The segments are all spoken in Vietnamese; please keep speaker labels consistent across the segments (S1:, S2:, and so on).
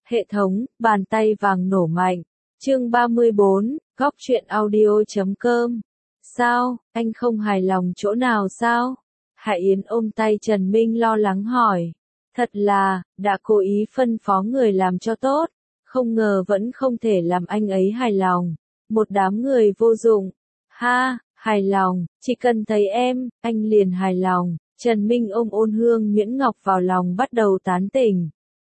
S1: Hệ thống, bàn tay vàng nổ mạnh. Chương 34, góc truyện audio.com. Sao, anh không hài lòng chỗ nào sao? Hạ Yến ôm tay Trần Minh lo lắng hỏi. Thật là, đã cố ý phân phó người làm cho tốt, không ngờ vẫn không thể làm anh ấy hài lòng. Một đám người vô dụng. Ha, hài lòng, chỉ cần thấy em, anh liền hài lòng. Trần Minh ôm Ôn Hương Nhuyễn Ngọc vào lòng bắt đầu tán tỉnh.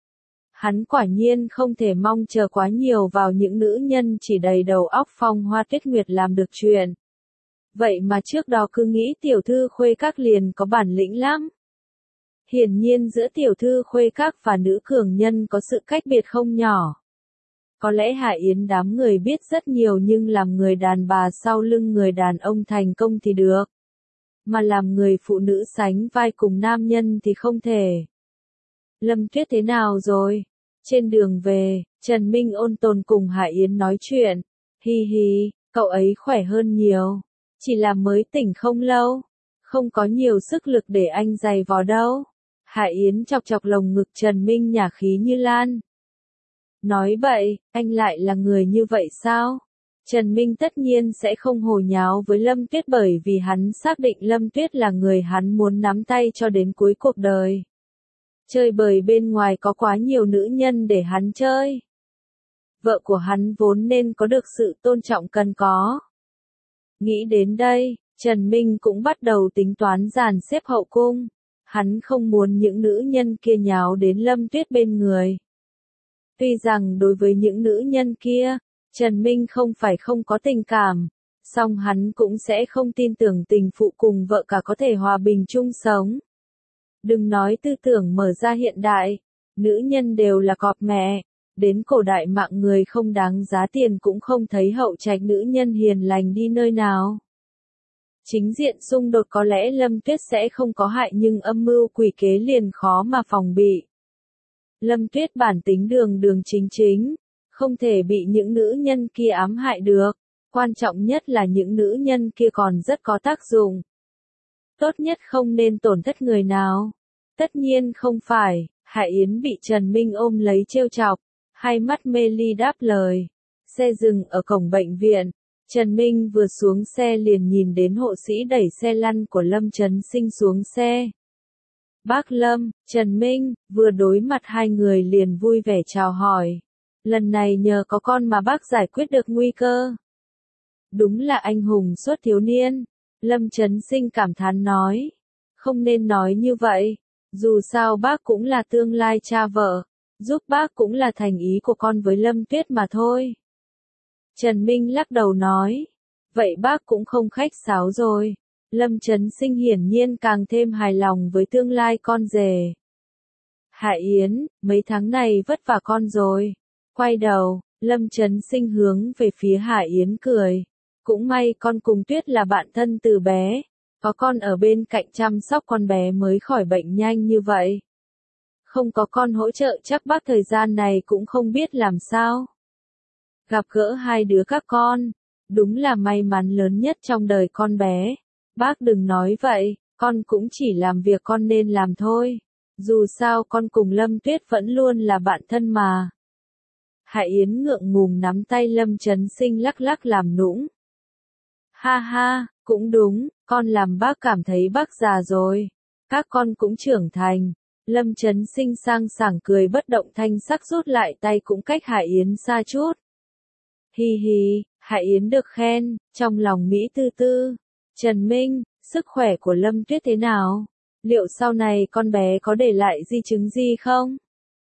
S1: Hắn quả nhiên không thể mong chờ quá nhiều vào những nữ nhân chỉ đầy đầu óc Phong Hoa Tuyết Nguyệt làm được chuyện. Vậy mà trước đó cứ nghĩ tiểu thư Khuê Các liền có bản lĩnh lắm. Hiển nhiên giữa tiểu thư Khuê Các và nữ cường nhân có sự cách biệt không nhỏ. Có lẽ Hạ Yến đám người biết rất nhiều nhưng làm người đàn bà sau lưng người đàn ông thành công thì được. Mà làm người phụ nữ sánh vai cùng nam nhân thì không thể. Lâm Tuyết thế nào rồi? Trên đường về, Trần Minh ôn tồn cùng Hạ Yến nói chuyện. Hi hi, cậu ấy khỏe hơn nhiều. Chỉ là mới tỉnh không lâu. Không có nhiều sức lực để anh giày vò đâu. Hạ Yến chọc chọc lồng ngực Trần Minh nhả khí như lan. Nói vậy, anh lại là người như vậy sao? Trần Minh tất nhiên sẽ không hồ nháo với Lâm Tuyết bởi vì hắn xác định Lâm Tuyết là người hắn muốn nắm tay cho đến cuối cuộc đời. Chơi bời bên ngoài có quá nhiều nữ nhân để hắn chơi. Vợ của hắn vốn nên có được sự tôn trọng cần có. Nghĩ đến đây, Trần Minh cũng bắt đầu tính toán dàn xếp hậu cung. Hắn không muốn những nữ nhân kia nháo đến Lâm Tuyết bên người. Tuy rằng đối với những nữ nhân kia, Trần Minh không phải không có tình cảm, song hắn cũng sẽ không tin tưởng tình phụ cùng vợ cả có thể hòa bình chung sống. Đừng nói tư tưởng mở ra hiện đại, nữ nhân đều là cọp mẹ, đến cổ đại mạng người không đáng giá tiền cũng không thấy hậu trạch nữ nhân hiền lành đi nơi nào. Chính diện xung đột có lẽ Lâm Tuyết sẽ không có hại nhưng âm mưu quỷ kế liền khó mà phòng bị. Lâm Tuyết bản tính đường đường chính chính, không thể bị những nữ nhân kia ám hại được, quan trọng nhất là những nữ nhân kia còn rất có tác dụng. Tốt nhất không nên tổn thất người nào. Tất nhiên không phải, Hạ Yến bị Trần Minh ôm lấy trêu chọc, hai mắt mê ly đáp lời. Xe dừng ở cổng bệnh viện, Trần Minh vừa xuống xe liền nhìn đến hộ sĩ đẩy xe lăn của Lâm Trấn Sinh xuống xe. Bác Lâm, Trần Minh, vừa đối mặt hai người liền vui vẻ chào hỏi. Lần này nhờ có con mà bác giải quyết được nguy cơ. Đúng là anh hùng suốt thiếu niên, Lâm Trấn Sinh cảm thán nói. Không nên nói như vậy, dù sao bác cũng là tương lai cha vợ, giúp bác cũng là thành ý của con với Lâm Tuyết mà thôi. Trần Minh lắc đầu nói, vậy bác cũng không khách sáo rồi. Lâm Trấn Sinh hiển nhiên càng thêm hài lòng với tương lai con rể. Hạ Yến, mấy tháng này vất vả con rồi. Quay đầu, Lâm Trấn Sinh hướng về phía Hạ Yến cười. Cũng may con cùng Tuyết là bạn thân từ bé. Có con ở bên cạnh chăm sóc con bé mới khỏi bệnh nhanh như vậy. Không có con hỗ trợ chắc bác thời gian này cũng không biết làm sao. Gặp gỡ hai đứa các con, đúng là may mắn lớn nhất trong đời con bé. Bác đừng nói vậy, con cũng chỉ làm việc con nên làm thôi. Dù sao con cùng Lâm Tuyết vẫn luôn là bạn thân mà. Hạ Yến ngượng ngùng nắm tay Lâm Trấn Sinh lắc lắc làm nũng. Ha ha, cũng đúng, con làm bác cảm thấy bác già rồi. Các con cũng trưởng thành. Lâm Trấn Sinh sang sảng cười bất động thanh sắc rút lại tay cũng cách Hạ Yến xa chút. Hi hi, Hạ Yến được khen, trong lòng Mỹ tư tư. Trần Minh, sức khỏe của Lâm Tuyết thế nào? Liệu sau này con bé có để lại di chứng gì không?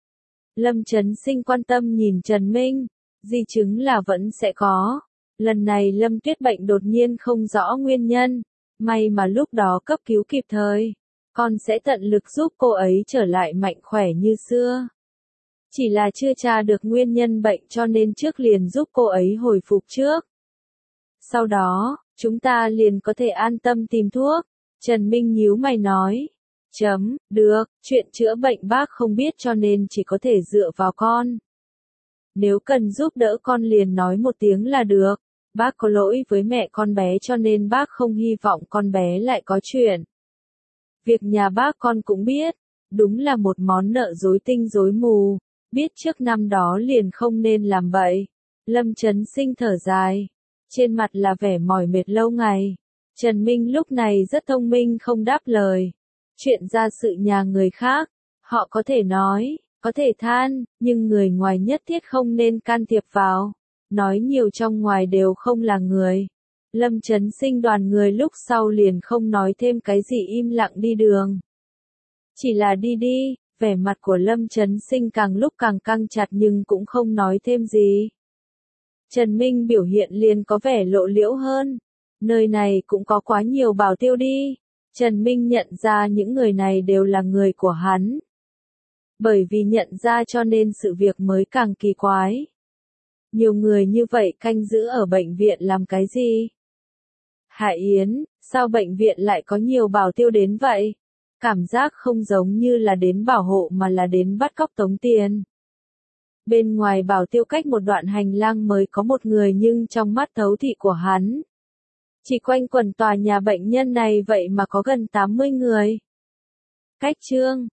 S1: Lâm Trấn Sinh quan tâm nhìn Trần Minh, di chứng là vẫn sẽ có. Lần này Lâm Tuyết bệnh đột nhiên không rõ nguyên nhân, may mà lúc đó cấp cứu kịp thời. Con sẽ tận lực giúp cô ấy trở lại mạnh khỏe như xưa. Chỉ là chưa tra được nguyên nhân bệnh cho nên trước liền giúp cô ấy hồi phục trước. Sau đó, chúng ta liền có thể an tâm tìm thuốc. Trần Minh nhíu mày nói. Được, chuyện chữa bệnh bác không biết cho nên chỉ có thể dựa vào con. Nếu cần giúp đỡ con liền nói một tiếng là được. Bác có lỗi với mẹ con bé cho nên bác không hy vọng con bé lại có chuyện. Việc nhà bác con cũng biết, đúng là một món nợ rối tinh rối mù. biết trước năm đó liền không nên làm vậy. Lâm Chấn Sinh thở dài, trên mặt là vẻ mỏi mệt lâu ngày. Trần Minh lúc này rất thông minh không đáp lời. Chuyện ra sự nhà người khác, họ có thể nói, có thể than, nhưng người ngoài nhất thiết không nên can thiệp vào. Nói nhiều trong ngoài đều không là người. Lâm Chấn Sinh đoàn người lúc sau liền không nói thêm cái gì, im lặng đi đường. Chỉ là đi đi, vẻ mặt của Lâm Chấn Sinh càng lúc càng căng chặt nhưng cũng không nói thêm gì. Trần Minh biểu hiện liền có vẻ lộ liễu hơn. Nơi này cũng có quá nhiều bảo tiêu đi. Trần Minh nhận ra những người này đều là người của hắn. Bởi vì nhận ra cho nên sự việc mới càng kỳ quái. Nhiều người như vậy canh giữ ở bệnh viện làm cái gì? Hạ Yến, sao bệnh viện lại có nhiều bảo tiêu đến vậy? Cảm giác không giống như là đến bảo hộ mà là đến bắt cóc tống tiền. Bên ngoài bảo tiêu cách một đoạn hành lang mới có một người nhưng trong mắt thấu thị của hắn. Chỉ quanh quần tòa nhà bệnh nhân này vậy mà có gần 80 người. Cách Trương,